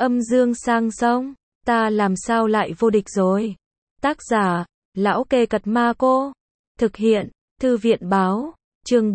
Âm dương sang sông, ta làm sao lại vô địch rồi. Tác giả, Lão Kê Cật Ma Cô. Thực hiện, Thư viện báo. Chương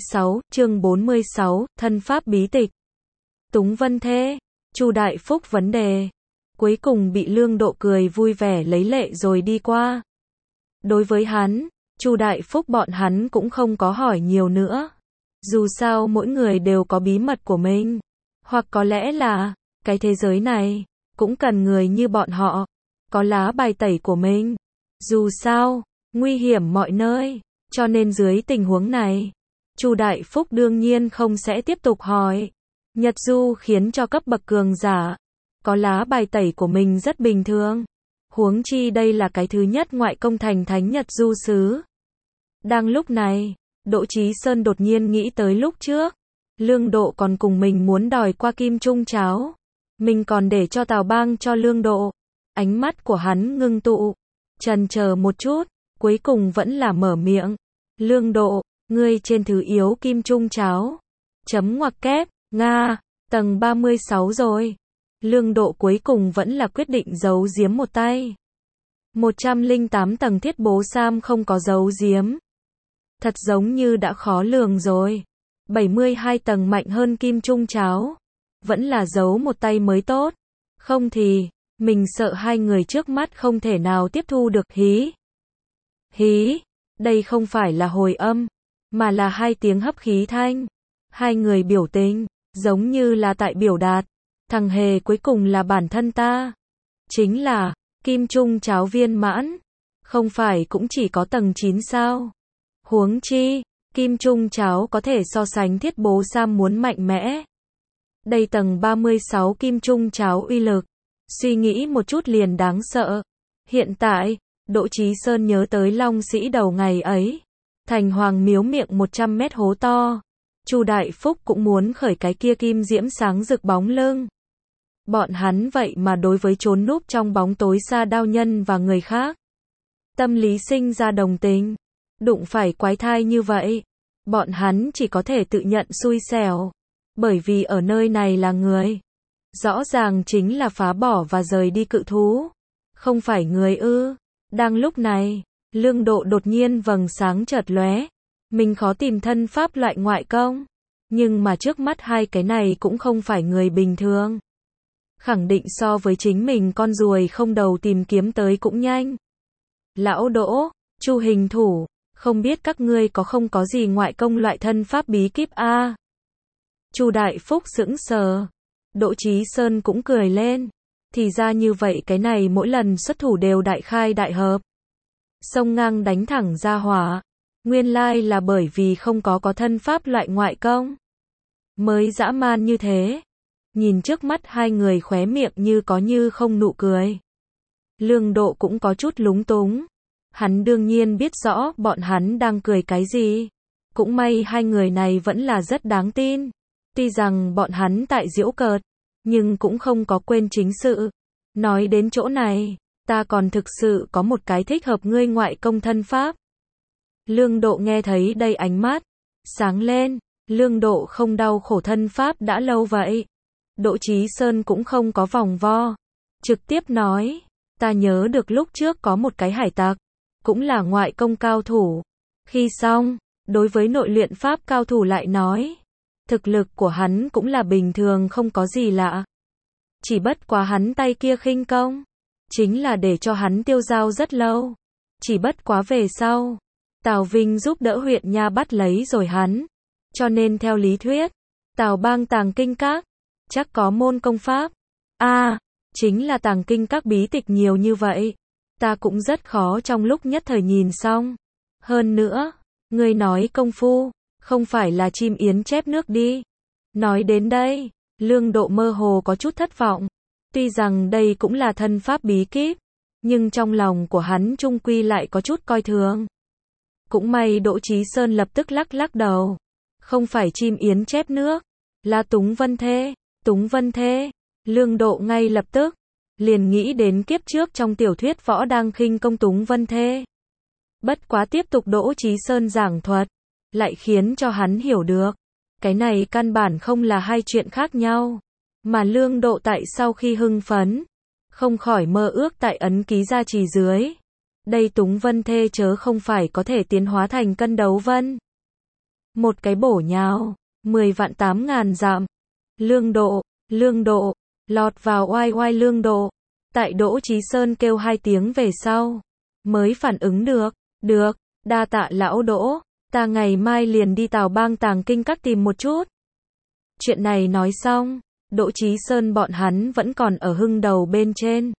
46, thân pháp bí tịch. Túng Vân Thê, Chu Đại Phúc vấn đề. Cuối cùng bị Lương Độ cười vui vẻ lấy lệ rồi đi qua. Đối với hắn, Chu Đại Phúc bọn hắn cũng không có hỏi nhiều nữa. Dù sao mỗi người đều có bí mật của mình. Hoặc có lẽ là, cái thế giới này, cũng cần người như bọn họ. Có lá bài tẩy của mình. Dù sao, nguy hiểm mọi nơi. Cho nên dưới tình huống này, Chu Đại Phúc đương nhiên không sẽ tiếp tục hỏi. Nhật Du khiến cho cấp bậc cường giả. Có lá bài tẩy của mình rất bình thường. Huống chi đây là cái thứ nhất ngoại công thành thánh Nhật Du sứ. Đang lúc này, Đỗ Chí Sơn đột nhiên nghĩ tới lúc trước. Lương Độ còn cùng mình muốn đòi qua kim trung cháo. Mình còn để cho Tào Bang cho Lương Độ. Ánh mắt của hắn ngưng tụ. Chần chờ một chút, cuối cùng vẫn là mở miệng. Lương Độ, ngươi trên thứ yếu kim trung cháo. Chấm ngoặc kép, Nga, tầng 36 rồi. Lương Độ cuối cùng vẫn là quyết định giấu giếm một tay. 108 tầng Thiết Bố Sam không có giấu giếm. Thật giống như đã khó lường rồi. 72 tầng mạnh hơn kim trung cháo. Vẫn là giấu một tay mới tốt. Không thì, mình sợ hai người trước mắt không thể nào tiếp thu được hí. Hí, đây không phải là hồi âm, mà là hai tiếng hấp khí thanh. Hai người biểu tình, giống như là tại biểu đạt. Thằng hề cuối cùng là bản thân ta. Chính là, kim trung cháo viên mãn. Không phải cũng chỉ có tầng 9 sao. Huống chi, kim trung cháo có thể so sánh Thiết Bố Sam muốn mạnh mẽ. Đây tầng 36 kim trung cháo uy lực. Suy nghĩ một chút liền đáng sợ. Hiện tại, Đỗ Chí Sơn nhớ tới Long Sĩ đầu ngày ấy. Thành Hoàng Miếu miệng 100 mét hố to. Chu Đại Phúc cũng muốn khởi cái kia kim diễm sáng rực bóng lưng. Bọn hắn vậy mà đối với trốn núp trong bóng tối xa đao nhân và người khác. Tâm lý sinh ra đồng tình. Đụng phải quái thai như vậy. Bọn hắn chỉ có thể tự nhận xui xẻo. Bởi vì ở nơi này là người. Rõ ràng chính là phá bỏ và rời đi cự thú. Không phải người ư. Đang lúc này, Lương Độ đột nhiên vầng sáng chợt lóe. Mình khó tìm thân pháp loại ngoại công. Nhưng mà trước mắt hai cái này cũng không phải người bình thường. Khẳng định so với chính mình con ruồi không đầu tìm kiếm tới cũng nhanh. Lão Đỗ, Chu hình thủ, không biết các ngươi có không có gì ngoại công loại thân pháp bí kíp a? Chu Đại Phúc sững sờ. Đỗ Chí Sơn cũng cười lên. Thì ra như vậy cái này mỗi lần xuất thủ đều đại khai đại hợp. Xông ngang đánh thẳng ra hỏa. Nguyên lai là bởi vì không có thân pháp loại ngoại công. Mới dã man như thế. Nhìn trước mắt hai người khóe miệng như có như không nụ cười. Lương Độ cũng có chút lúng túng. Hắn đương nhiên biết rõ bọn hắn đang cười cái gì. Cũng may hai người này vẫn là rất đáng tin. Tuy rằng bọn hắn tại giễu cợt, nhưng cũng không có quên chính sự. Nói đến chỗ này, ta còn thực sự có một cái thích hợp ngươi ngoại công thân pháp. Lương Độ nghe thấy đây ánh mắt sáng lên. Lương Độ không đau khổ thân pháp đã lâu vậy. Đỗ Chí Sơn cũng không có vòng vo. Trực tiếp nói, ta nhớ được lúc trước có một cái hải tặc. Cũng là ngoại công cao thủ. Khi xong, đối với nội luyện pháp cao thủ lại nói. Thực lực của hắn cũng là bình thường không có gì lạ. Chỉ bất quá hắn tay kia khinh công. Chính là để cho hắn tiêu dao rất lâu. Chỉ bất quá về sau. Tào Vinh giúp đỡ huyện nha bắt lấy rồi hắn. Cho nên theo lý thuyết. Tào Bang tàng kinh các. Chắc có môn công pháp. Chính là tàng kinh các bí tịch nhiều như vậy. Ta cũng rất khó trong lúc nhất thời nhìn xong. Hơn nữa, ngươi nói công phu, không phải là chim yến chép nước đi. Nói đến đây, Lương Độ mơ hồ có chút thất vọng. Tuy rằng đây cũng là thân pháp bí kíp, nhưng trong lòng của hắn chung quy lại có chút coi thường. Cũng may Đỗ Chí Sơn lập tức lắc đầu. Không phải chim yến chép nước, là Túng Vân Thê. Túng Vân Thê, Lương Độ ngay lập tức liền nghĩ đến kiếp trước trong tiểu thuyết võ đang khinh công Túng Vân Thê. Bất quá tiếp tục Đỗ Chí Sơn giảng thuật, lại khiến cho hắn hiểu được. Cái này căn bản không là hai chuyện khác nhau. Mà Lương Độ tại sau khi hưng phấn, không khỏi mơ ước tại ấn ký gia trì dưới. Đây Túng Vân Thê chớ không phải có thể tiến hóa thành cân đấu vân. Một cái bổ nhào, 10 vạn 8 ngàn dặm. Lương Độ, lọt vào oai oai Lương Độ. Tại Đỗ Chí Sơn kêu 2 tiếng về sau, mới phản ứng được, đa tạ lão Đỗ, ta ngày mai liền đi Tào Bang Tàng Kinh Các tìm một chút. Chuyện này nói xong, Đỗ Chí Sơn bọn hắn vẫn còn ở hưng đầu bên trên.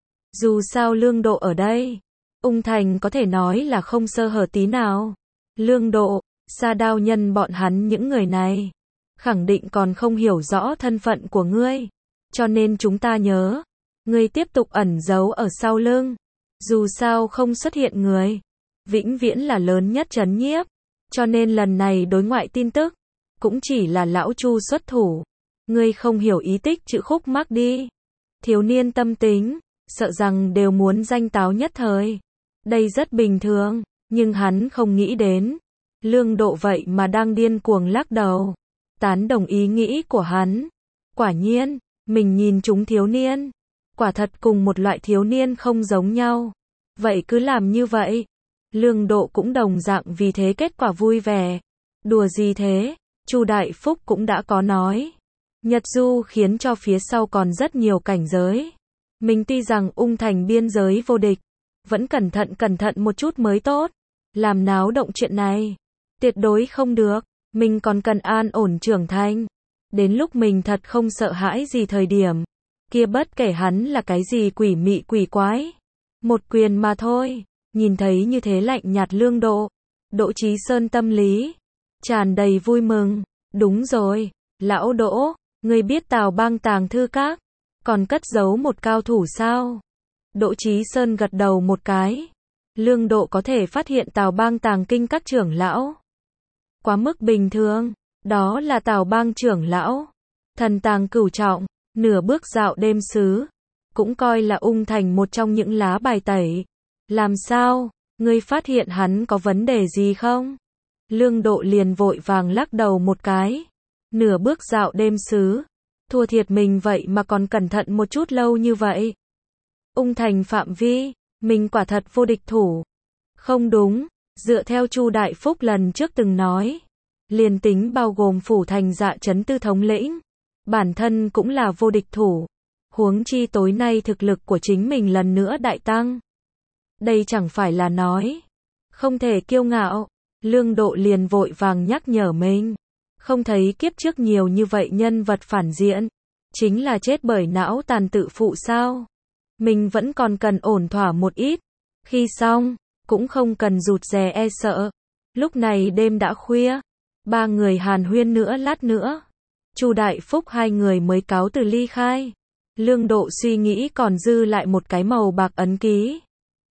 Dù sao Lương Độ ở đây, Ung Thành có thể nói là không sơ hở tí nào. Lương Độ, Sa Đao Nhân bọn hắn những người này, khẳng định còn không hiểu rõ thân phận của ngươi. Cho nên chúng ta nhớ, ngươi tiếp tục ẩn giấu ở sau lưng. Dù sao không xuất hiện người, vĩnh viễn là lớn nhất trấn nhiếp. Cho nên lần này đối ngoại tin tức, cũng chỉ là lão Chu xuất thủ. Ngươi không hiểu ý tích chữ khúc mắc đi. Thiếu niên tâm tính, sợ rằng đều muốn danh táo nhất thời. Đây rất bình thường, nhưng hắn không nghĩ đến. Lương Độ vậy mà đang điên cuồng lắc đầu. Tán đồng ý nghĩ của hắn. Quả nhiên, mình nhìn chúng thiếu niên. Quả thật cùng một loại thiếu niên không giống nhau. Vậy cứ làm như vậy. Lương Độ cũng đồng dạng vì thế kết quả vui vẻ. Đùa gì thế, Chu Đại Phúc cũng đã có nói. Nhật Du khiến cho phía sau còn rất nhiều cảnh giới. Mình tuy rằng Ung Thành biên giới vô địch, vẫn cẩn thận một chút mới tốt. Làm náo động chuyện này, tuyệt đối không được. Mình còn cần an ổn trưởng thành. Đến lúc mình thật không sợ hãi gì thời điểm, kia bất kể hắn là cái gì quỷ mị quỷ quái, một quyền mà thôi. Nhìn thấy như thế lạnh nhạt Lương Độ, Đỗ Chí Sơn tâm lý tràn đầy vui mừng. Đúng rồi, lão Đỗ, ngươi biết Tào Bang Tàng Thư Các còn cất giấu một cao thủ sao? Đỗ Chí Sơn gật đầu một cái. Lương Độ có thể phát hiện Tào Bang Tàng Kinh Các trưởng lão, quá mức bình thường. Đó là Tào Bang trưởng lão, thần tàng cửu trọng, nửa bước dạo đêm xứ, cũng coi là Ung Thành một trong những lá bài tẩy. Làm sao, ngươi phát hiện hắn có vấn đề gì không? Lương Độ liền vội vàng lắc đầu một cái. Nửa bước dạo đêm xứ, thua thiệt mình vậy mà còn cẩn thận một chút lâu như vậy. Ung Thành phạm vi, mình quả thật vô địch thủ. Không đúng, dựa theo Chu Đại Phúc lần trước từng nói, liền tính bao gồm phủ thành Dạ Trấn Tư thống lĩnh, bản thân cũng là vô địch thủ. Huống chi tối nay thực lực của chính mình lần nữa đại tăng. Đây chẳng phải là nói không thể kiêu ngạo. Lương Độ liền vội vàng nhắc nhở mình. Không thấy kiếp trước nhiều như vậy nhân vật phản diện, chính là chết bởi não tàn tự phụ sao? Mình vẫn còn cần ổn thỏa một ít. Khi xong, cũng không cần rụt rè e sợ. Lúc này đêm đã khuya, 3 người hàn huyên nữa lát nữa, Chu Đại Phúc 2 người mới cáo từ ly khai. Lương Độ suy nghĩ còn dư lại một cái màu bạc ấn ký,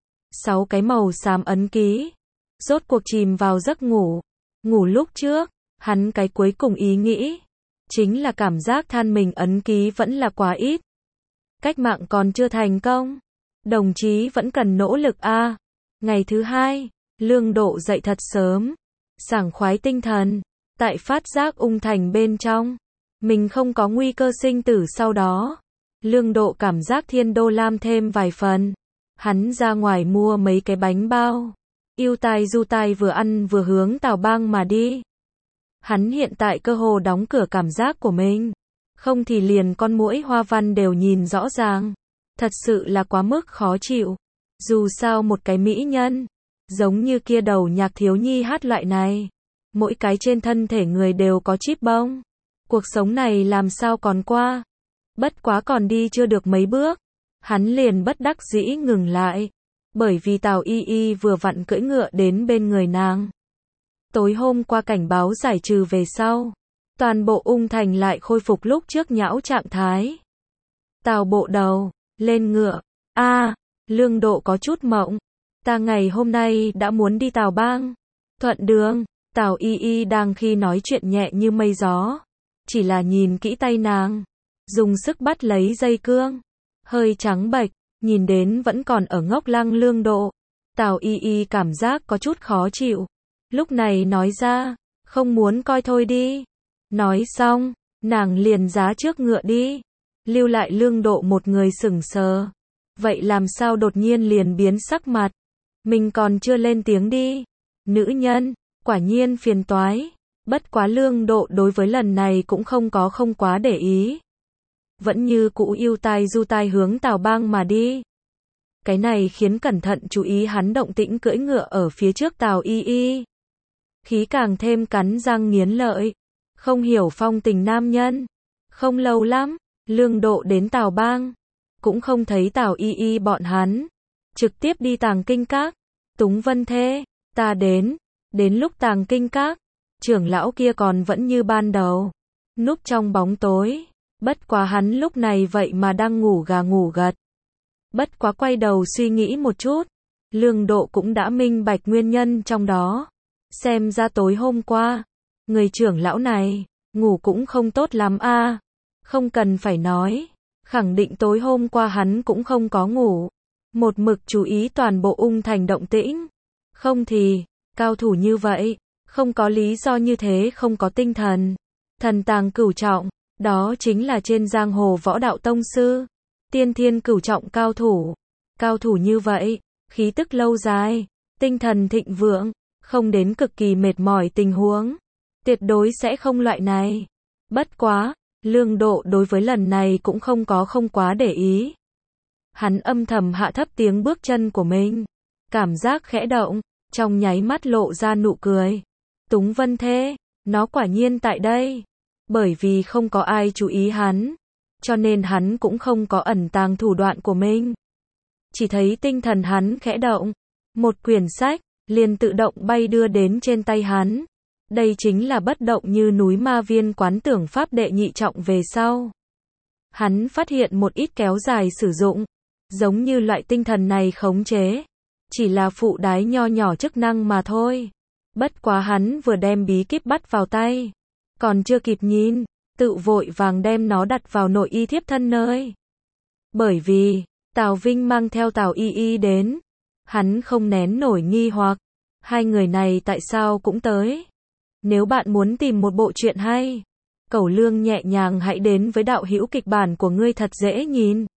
6 cái màu xám ấn ký. Rốt cuộc chìm vào giấc ngủ. Ngủ lúc trước, hắn cái cuối cùng ý nghĩ chính là cảm giác than mình ấn ký vẫn là quá ít. Cách mạng còn chưa thành công, đồng chí vẫn cần nỗ lực a. Ngày thứ 2, Lương Độ dậy thật sớm, sảng khoái tinh thần. Tại phát giác Ung Thành bên trong, mình không có nguy cơ sinh tử sau đó, Lương Độ cảm giác thiên đô lam thêm vài phần. Hắn ra ngoài mua mấy cái bánh bao, yêu tai du tai vừa ăn vừa hướng Tào Bang mà đi. Hắn hiện tại cơ hồ đóng cửa cảm giác của mình, không thì liền con muỗi hoa văn đều nhìn rõ ràng. Thật sự là quá mức khó chịu. Dù sao một cái mỹ nhân, giống như kia đầu nhạc thiếu nhi hát loại này, mỗi cái trên thân thể người đều có chip bông. Cuộc sống này làm sao còn qua. Bất quá còn đi chưa được mấy bước, hắn liền bất đắc dĩ ngừng lại, bởi vì Tào Y Y vừa vặn cưỡi ngựa đến bên người nàng. Tối hôm qua cảnh báo giải trừ về sau, toàn bộ Ung Thành lại khôi phục lúc trước nhão trạng thái. Tào bộ đầu, lên ngựa. Lương Độ có chút mộng. Ta ngày hôm nay đã muốn đi Tào Bang. Thuận đường, Tào Y Y đang khi nói chuyện nhẹ như mây gió. Chỉ là nhìn kỹ tay nàng, dùng sức bắt lấy dây cương, hơi trắng bệch, nhìn đến vẫn còn ở ngốc lăng Lương Độ. Tào Y Y cảm giác có chút khó chịu. Lúc này nói ra, không muốn coi thôi đi. Nói xong, nàng liền giá trước ngựa đi, lưu lại Lương Độ một người sững sờ. Vậy làm sao đột nhiên liền biến sắc mặt? Mình còn chưa lên tiếng đi. Nữ nhân, quả nhiên phiền toái. Bất quá Lương Độ đối với lần này cũng không quá để ý. Vẫn như cũ yêu tai du tai hướng Tào Bang mà đi. Cái này khiến cẩn thận chú ý hắn động tĩnh cưỡi ngựa ở phía trước Tào Y Y. Khí càng thêm cắn răng nghiến lợi. Không hiểu phong tình nam nhân. Không lâu lắm, Lương Độ đến Tào Bang. Cũng không thấy Tào Y Y bọn hắn. Trực tiếp đi Tàng Kinh Các. Túng Vân Thê, ta đến. Đến lúc Tàng Kinh Các, trưởng lão kia còn vẫn như ban đầu. Núp trong bóng tối. Bất quá hắn lúc này vậy mà đang ngủ gà ngủ gật. Bất quá quay đầu suy nghĩ một chút. Lương Độ cũng đã minh bạch nguyên nhân trong đó. Xem ra tối hôm qua, người trưởng lão này, ngủ cũng không tốt lắm a. Không cần phải nói. Khẳng định tối hôm qua hắn cũng không có ngủ. Một mực chú ý toàn bộ Ung Thành động tĩnh. Không thì, cao thủ như vậy, không có lý do như thế không có tinh thần. Thần tàng cửu trọng, đó chính là trên giang hồ võ đạo tông sư. Tiên thiên cửu trọng cao thủ. Cao thủ như vậy, khí tức lâu dài, tinh thần thịnh vượng, không đến cực kỳ mệt mỏi tình huống. Tuyệt đối sẽ không loại này. Bất quá, Lương Độ đối với lần này cũng không quá để ý. Hắn âm thầm hạ thấp tiếng bước chân của mình. Cảm giác khẽ động, trong nháy mắt lộ ra nụ cười. Túng Vân Thê, nó quả nhiên tại đây. Bởi vì không có ai chú ý hắn, cho nên hắn cũng không có ẩn tàng thủ đoạn của mình. Chỉ thấy tinh thần hắn khẽ động, một quyển sách liền tự động bay đưa đến trên tay hắn. Đây chính là bất động như núi Ma Viên Quán Tưởng Pháp đệ nhị trọng về sau. Hắn phát hiện một ít kéo dài sử dụng, giống như loại tinh thần này khống chế, chỉ là phụ đái nho nhỏ chức năng mà thôi. Bất quá hắn vừa đem bí kíp bắt vào tay, còn chưa kịp nhìn, tự vội vàng đem nó đặt vào nội y thiếp thân nơi. Bởi vì, Tào Vinh mang theo Tào Y Y đến, hắn không nén nổi nghi hoặc, hai người này tại sao cũng tới. Nếu bạn muốn tìm một bộ truyện hay, Cẩu Lương nhẹ nhàng hãy đến với đạo hữu kịch bản của ngươi thật dễ nhìn.